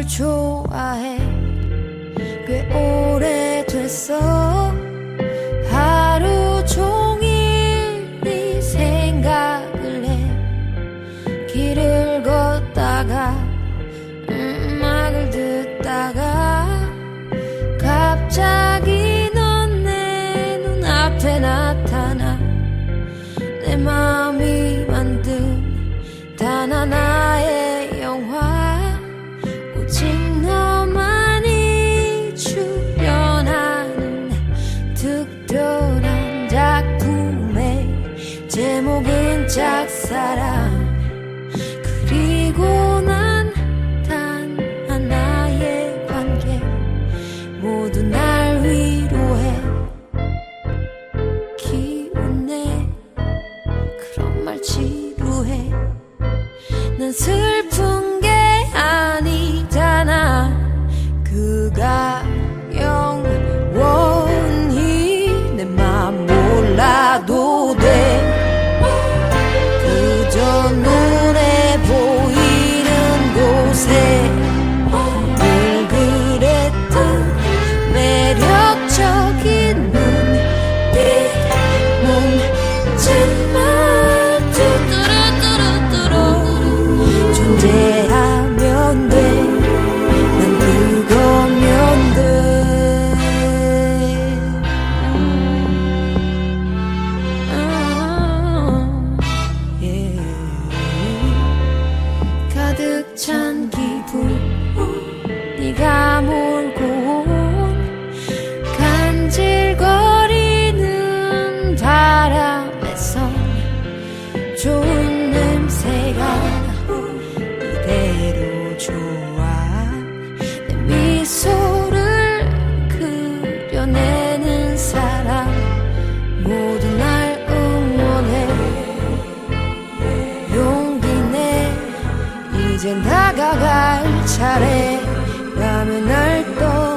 좋아해. 꽤 오래됐어. 하루 종일 네 생각을 해. 길을 걷다가 음악을 듣다가 갑자기 넌 내 눈앞에 나타나. 내 마음이 만든 단 하나의 영화, 오직 너만이 출연하는 특별한 작품의 제목은 짝사랑. 그리고 난 단 하나의 관계, 모두 날 위로해. 기운내 그런 말 지루해. 난 슬픈 게 아니잖아. 그가 영원히 내 맘 몰라도 돼. 그저 눈에 보이는 곳에 늘 그랬던 매력적인 눈빛 멈칫만 뚜루뚜루뚜루 존재하면 돼. 난 그거면 돼. 가득 찬 기분 네가 몰고 온 간질거리는 바람에선 좋은 냄새가 이대로 좋아. 내 미소를 그려내는 사람 모두 날 응원해. 용기 내 이젠 다가갈 차례라면 날 떠